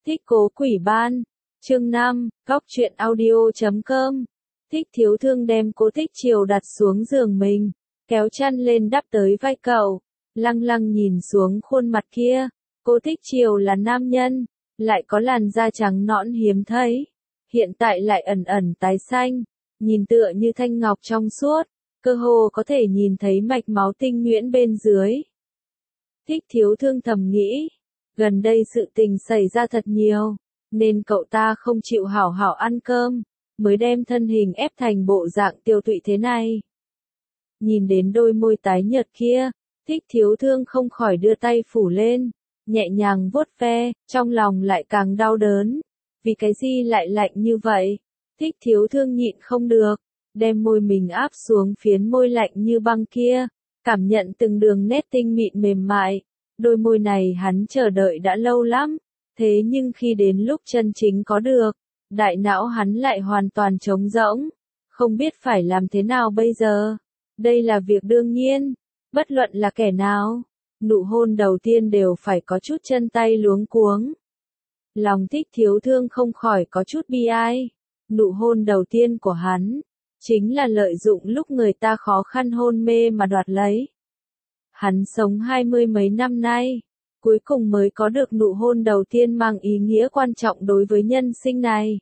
Thích Cố Quỷ Ban, chương 5, Góc truyện audio.com. Thích Thiếu Thương đem Cố Thích Triều đặt xuống giường mình, kéo chăn lên đắp tới vai cậu, lăng lăng nhìn xuống khuôn mặt kia. Cố Thích Triều là nam nhân, lại có làn da trắng nõn hiếm thấy, hiện tại lại ẩn ẩn tái xanh, nhìn tựa như thanh ngọc trong suốt, cơ hồ có thể nhìn thấy mạch máu tinh nhuyễn bên dưới. Thích Thiếu Thương thầm nghĩ, gần đây sự tình xảy ra thật nhiều, nên cậu ta không chịu hảo hảo ăn cơm, mới đem thân hình ép thành bộ dạng tiêu tụy thế này. Nhìn đến đôi môi tái nhợt kia, Thích Thiếu Thương không khỏi đưa tay phủ lên, nhẹ nhàng vuốt ve, trong lòng lại càng đau đớn. Vì cái gì lại lạnh như vậy? Thích Thiếu Thương nhịn không được, đem môi mình áp xuống phiến môi lạnh như băng kia, cảm nhận từng đường nét tinh mịn mềm mại. Đôi môi này hắn chờ đợi đã lâu lắm, thế nhưng khi đến lúc chân chính có được, đại não hắn lại hoàn toàn trống rỗng, không biết phải làm thế nào bây giờ. Đây là việc đương nhiên, bất luận là kẻ nào, nụ hôn đầu tiên đều phải có chút chân tay luống cuống. Lòng Thích Thiếu Thương không khỏi có chút bi ai, nụ hôn đầu tiên của hắn, chính là lợi dụng lúc người ta khó khăn hôn mê mà đoạt lấy. Hắn sống 20 mấy năm nay, cuối cùng mới có được nụ hôn đầu tiên mang ý nghĩa quan trọng đối với nhân sinh này.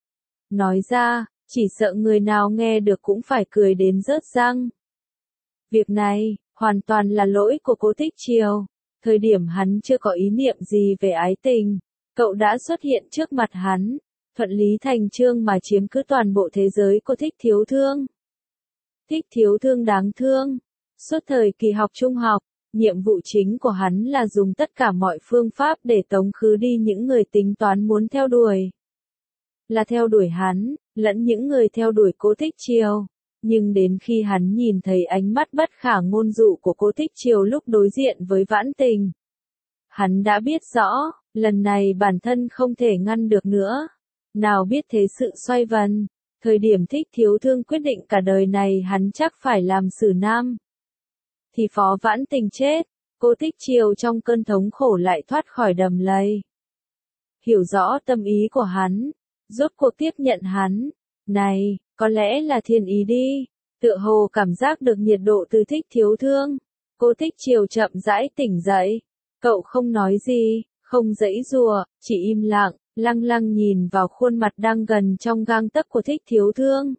Nói ra, chỉ sợ người nào nghe được cũng phải cười đến rớt răng. Việc này, hoàn toàn là lỗi của Cố Thích Triều. Thời điểm hắn chưa có ý niệm gì về ái tình, cậu đã xuất hiện trước mặt hắn, thuận lý thành chương mà chiếm cứ toàn bộ thế giới của Thích Thiếu Thương. Thích Thiếu Thương đáng thương. Suốt thời kỳ học trung học, nhiệm vụ chính của hắn là dùng tất cả mọi phương pháp để tống khứ đi những người tính toán muốn theo đuổi. Là theo đuổi hắn, lẫn những người theo đuổi Cố Thích Triều. Nhưng đến khi hắn nhìn thấy ánh mắt bất khả ngôn dụ của Cố Thích Triều lúc đối diện với Vãn Tình, hắn đã biết rõ, lần này bản thân không thể ngăn được nữa. Nào biết thế sự xoay vần, thời điểm Thích Thiếu Thương quyết định cả đời này hắn chắc phải làm xử nam. Thì Phó Vãn Tình chết, Cố Thích Triều trong cơn thống khổ lại thoát khỏi đầm lầy. Hiểu rõ tâm ý của hắn, rốt cuộc tiếp nhận hắn, này, có lẽ là thiên ý đi, tựa hồ cảm giác được nhiệt độ từ Thích Thiếu Thương. Cố Thích Triều chậm rãi tỉnh dậy, cậu không nói gì, không giãy giụa, chỉ im lặng, lăng lăng nhìn vào khuôn mặt đang gần trong gang tấc của Thích Thiếu Thương.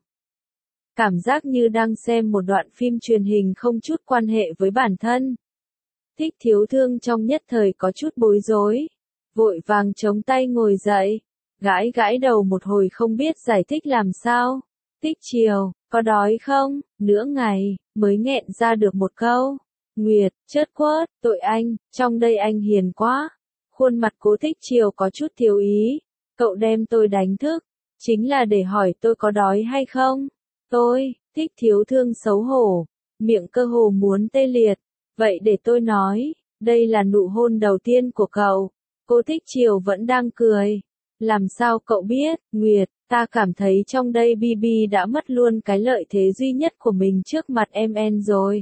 Cảm giác như đang xem một đoạn phim truyền hình không chút quan hệ với bản thân. Thích Thiếu Thương trong nhất thời có chút bối rối, vội vàng chống tay ngồi dậy, gãi gãi đầu một hồi không biết giải thích làm sao. Thích Triều, có đói không? Nửa ngày, mới nghẹn ra được một câu. Nguyệt, chớt quớt, tội anh, trong đây anh hiền quá. Khuôn mặt Cố Thích Triều có chút thiếu ý. Cậu đem tôi đánh thức, chính là để hỏi tôi có đói hay không? Tôi, Thích Thiếu Thương xấu hổ, miệng cơ hồ muốn tê liệt. Vậy để tôi nói, đây là nụ hôn đầu tiên của cậu. Cố Thích Triều vẫn đang cười. Làm sao cậu biết, Nguyệt, ta cảm thấy trong đây Bibi đã mất luôn cái lợi thế duy nhất của mình trước mặt MN rồi.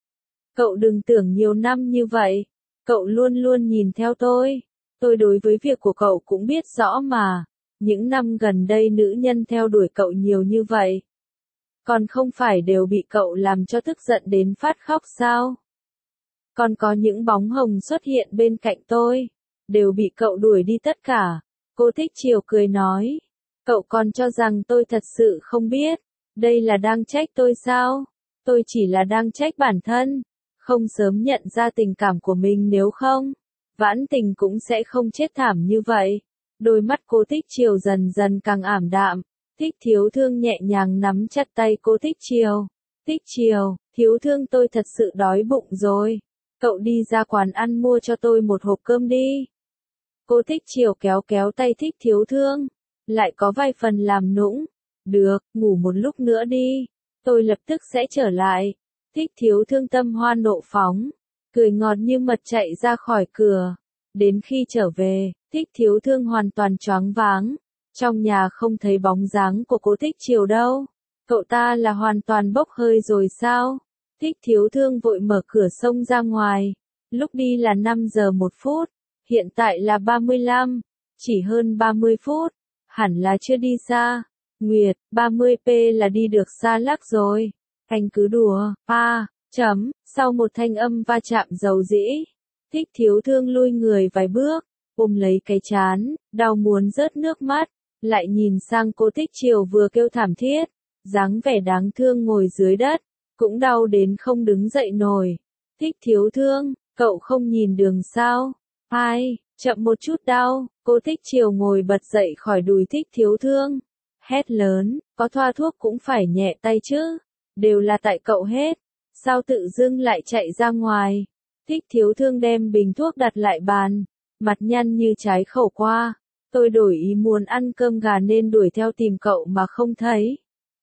Cậu đừng tưởng nhiều năm như vậy, cậu luôn luôn nhìn theo tôi đối với việc của cậu cũng biết rõ mà. Những năm gần đây nữ nhân theo đuổi cậu nhiều như vậy, còn không phải đều bị cậu làm cho tức giận đến phát khóc sao? Còn có những bóng hồng xuất hiện bên cạnh tôi, đều bị cậu đuổi đi tất cả. Cố Thích Triều cười nói, cậu còn cho rằng tôi thật sự không biết, đây là đang trách tôi sao? Tôi chỉ là đang trách bản thân, không sớm nhận ra tình cảm của mình, nếu không, Vãn Tình cũng sẽ không chết thảm như vậy. Đôi mắt Cố Thích Triều dần dần càng ảm đạm. Thích Thiếu Thương nhẹ nhàng nắm chặt tay Cố Thích Triều. Thích Triều, Thiếu Thương, tôi thật sự đói bụng rồi. Cậu đi ra quán ăn mua cho tôi một hộp cơm đi. Cố Thích Triều kéo kéo tay Thích Thiếu Thương, lại có vài phần làm nũng. Được, ngủ một lúc nữa đi, tôi lập tức sẽ trở lại. Thích Thiếu Thương tâm hoa nộ phóng, cười ngọt như mật chạy ra khỏi cửa. Đến khi trở về, Thích Thiếu Thương hoàn toàn choáng váng. Trong nhà không thấy bóng dáng của Cố Thích Triều đâu. Cậu ta là hoàn toàn bốc hơi rồi sao? Thích Thiếu Thương vội mở cửa xông ra ngoài. Lúc đi là 5 giờ 1 phút, hiện tại là 35. Chỉ hơn 30 phút, hẳn là chưa đi xa. Nguyệt, 30p là đi được xa lắc rồi. Anh cứ đùa, sau một thanh âm va chạm dầu dĩ. Thích Thiếu Thương lui người vài bước, ôm lấy cái trán, đau muốn rớt nước mắt, lại nhìn sang cô Thích Triều vừa kêu thảm thiết, dáng vẻ đáng thương ngồi dưới đất, cũng đau đến không đứng dậy nổi. Thích Thiếu Thương, cậu không nhìn đường sao? Chậm một chút đau, cô Thích Triều ngồi bật dậy khỏi đùi Thích Thiếu Thương. Hét lớn, có thoa thuốc cũng phải nhẹ tay chứ, đều là tại cậu hết, sao tự dưng lại chạy ra ngoài. Thích Thiếu Thương đem bình thuốc đặt lại bàn, mặt nhăn như trái khẩu qua. Tôi đổi ý muốn ăn cơm gà nên đuổi theo tìm cậu mà không thấy.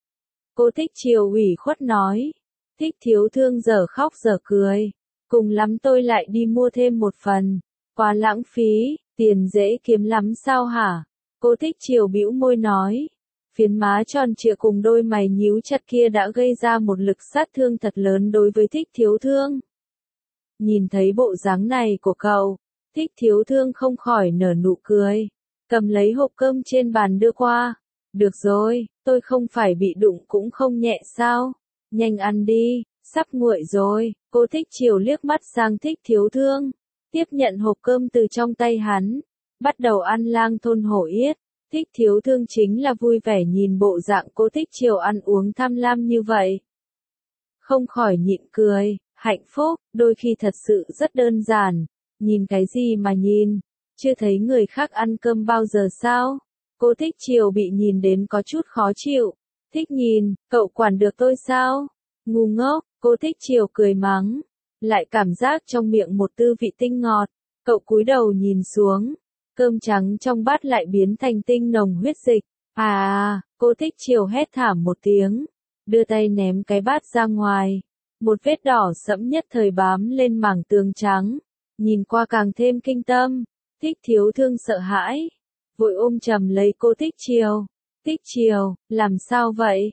Cô Thích Triều ủy khuất nói. Thích Thiếu Thương giờ khóc giờ cười. Cùng lắm tôi lại đi mua thêm một phần. Quá lãng phí, tiền dễ kiếm lắm sao hả? Cô Thích Triều bĩu môi nói. Phiến má tròn trịa cùng đôi mày nhíu chặt kia đã gây ra một lực sát thương thật lớn đối với Thích Thiếu Thương. Nhìn thấy bộ dáng này của cậu, Thích Thiếu Thương không khỏi nở nụ cười. Cầm lấy hộp cơm trên bàn đưa qua. Được rồi, tôi không phải bị đụng cũng không nhẹ sao? Nhanh ăn đi, sắp nguội rồi. Cô Thích Triều liếc mắt sang Thích Thiếu Thương. Tiếp nhận hộp cơm từ trong tay hắn. Bắt đầu ăn lang thôn hổ yết. Thích Thiếu Thương chính là vui vẻ nhìn bộ dạng cô Thích Triều ăn uống tham lam như vậy. Không khỏi nhịn cười, hạnh phúc, đôi khi thật sự rất đơn giản. Nhìn cái gì mà nhìn? Chưa thấy người khác ăn cơm bao giờ sao? Cô Thích Triều bị nhìn đến có chút khó chịu. Thích nhìn, cậu quản được tôi sao? Ngu ngốc, cô Thích Triều cười mắng. Lại cảm giác trong miệng một tư vị tinh ngọt. Cậu cúi đầu nhìn xuống. Cơm trắng trong bát lại biến thành tinh nồng huyết dịch. Cô Thích Triều hét thảm một tiếng. Đưa tay ném cái bát ra ngoài. Một vết đỏ sẫm nhất thời bám lên mảng tường trắng. Nhìn qua càng thêm kinh tâm. Thích Thiếu Thương sợ hãi. Vội ôm chầm lấy cô Thích Triều. Thích Triều, làm sao vậy?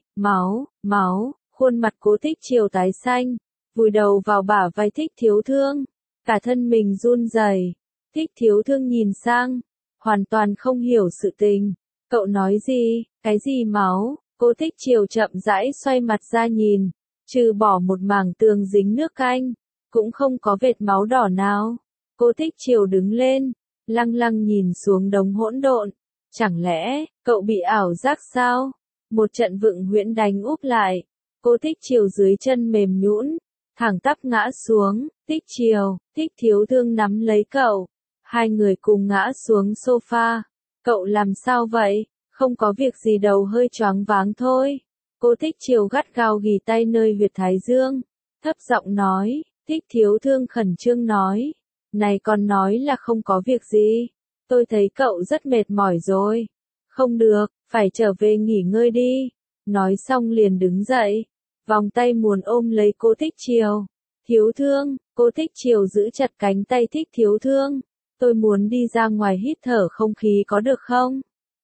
Máu, khuôn mặt cô Thích Triều tái xanh. Vùi đầu vào bả vai Thích Thiếu Thương. Cả thân mình run rẩy. Thích Thiếu Thương nhìn sang. Hoàn toàn không hiểu sự tình. Cậu nói gì? Cái gì máu? Cô Thích Triều chậm rãi xoay mặt ra nhìn. Trừ bỏ một mảng tường dính nước canh. Cũng không có vệt máu đỏ nào. Cô Thích Triều đứng lên. Lăng lăng nhìn xuống đống hỗn độn. Chẳng lẽ, cậu bị ảo giác sao? Một trận vựng huyễn đánh úp lại. Cô Thích Triều dưới chân mềm nhũn, thẳng tắp ngã xuống. Thích Triều, Thích Thiếu Thương nắm lấy cậu. Hai người cùng ngã xuống sofa. Cậu làm sao vậy? Không có việc gì, đầu hơi choáng váng thôi. Cô Thích Triều gắt gao ghì tay nơi huyệt thái dương. Thấp giọng nói. Thích Thiếu Thương khẩn trương nói. Này còn nói là không có việc gì. Tôi thấy cậu rất mệt mỏi rồi. Không được, phải trở về nghỉ ngơi đi. Nói xong liền đứng dậy. Vòng tay muốn ôm lấy cô Thích Triều. Thiếu Thương, cô Thích Triều giữ chặt cánh tay Thích Thiếu Thương. Tôi muốn đi ra ngoài hít thở không khí có được không?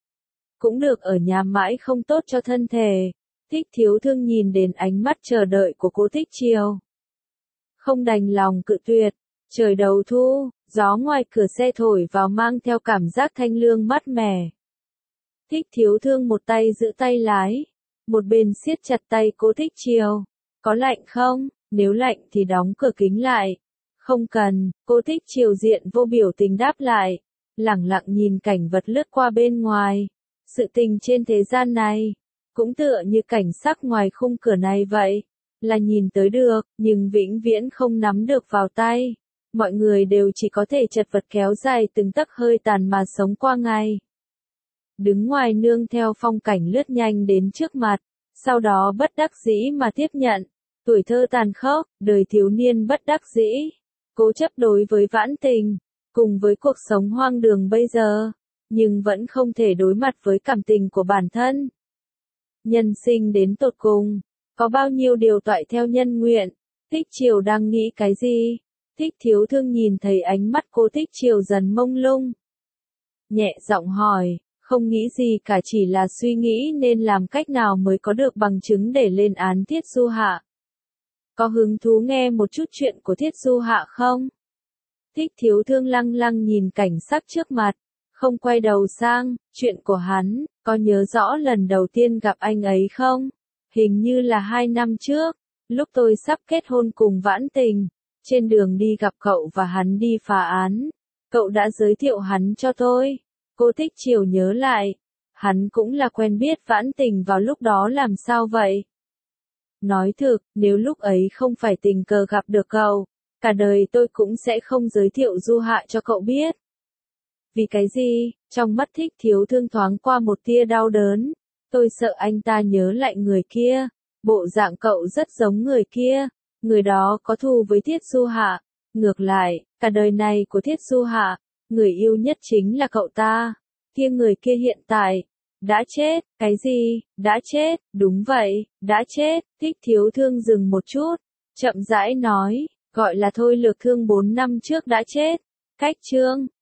Cũng được, ở nhà mãi không tốt cho thân thể. Thích Thiếu Thương nhìn đến ánh mắt chờ đợi của cô Thích Triều. Không đành lòng cự tuyệt. Trời đầu thu, gió ngoài cửa xe thổi vào mang theo cảm giác thanh lương mát mẻ. Thích Thiếu Thương một tay giữ tay lái, một bên siết chặt tay cô Thích Triều. Có lạnh không? Nếu lạnh thì đóng cửa kính lại. Không cần, cô Thích Triều diện vô biểu tình đáp lại. Lẳng lặng nhìn cảnh vật lướt qua bên ngoài. Sự tình trên thế gian này, cũng tựa như cảnh sắc ngoài khung cửa này vậy. Là nhìn tới được, nhưng vĩnh viễn không nắm được vào tay. Mọi người đều chỉ có thể chật vật kéo dài từng tấc hơi tàn mà sống qua ngày. Đứng ngoài nương theo phong cảnh lướt nhanh đến trước mặt, sau đó bất đắc dĩ mà tiếp nhận. Tuổi thơ tàn khốc, đời thiếu niên bất đắc dĩ, cố chấp đối với vãn tình, cùng với cuộc sống hoang đường bây giờ, nhưng vẫn không thể đối mặt với cảm tình của bản thân. Nhân sinh đến tột cùng, có bao nhiêu điều toại theo nhân nguyện. Thích Triều đang nghĩ cái gì? Thích Thiếu Thương nhìn thấy ánh mắt cô Thích Triều dần mông lung. Nhẹ giọng hỏi, không nghĩ gì cả, chỉ là suy nghĩ nên làm cách nào mới có được bằng chứng để lên án Thiết Du Hạ. Có hứng thú nghe một chút chuyện của Thiết Du Hạ không? Thích Thiếu Thương lăng lăng nhìn cảnh sắc trước mặt, không quay đầu sang, chuyện của hắn, có nhớ rõ lần đầu tiên gặp anh ấy không? Hình như là 2 năm trước, lúc tôi sắp kết hôn cùng Vãn Tình, trên đường đi gặp cậu và hắn đi phá án, cậu đã giới thiệu hắn cho tôi. Cô Thích Chiều nhớ lại, hắn cũng là quen biết Vãn Tình vào lúc đó làm sao vậy? Nói thực, nếu lúc ấy không phải tình cờ gặp được cậu, cả đời tôi cũng sẽ không giới thiệu Du Hạ cho cậu biết. Vì cái gì? Trong mắt Thích Thiếu Thương thoáng qua một tia đau đớn. Tôi sợ anh ta nhớ lại người kia. Bộ dạng cậu rất giống người kia. Người đó có thù với Thiết Du Hạ. Ngược lại, cả đời này của Thiết Du Hạ, người yêu nhất chính là cậu ta. Người kia hiện tại đã chết. Cái gì? Đã chết? Đúng vậy, đã chết. Thích Thiếu Thương dừng một chút, chậm rãi nói, gọi là Thôi Lược Thương 4 năm trước đã chết. Cách chương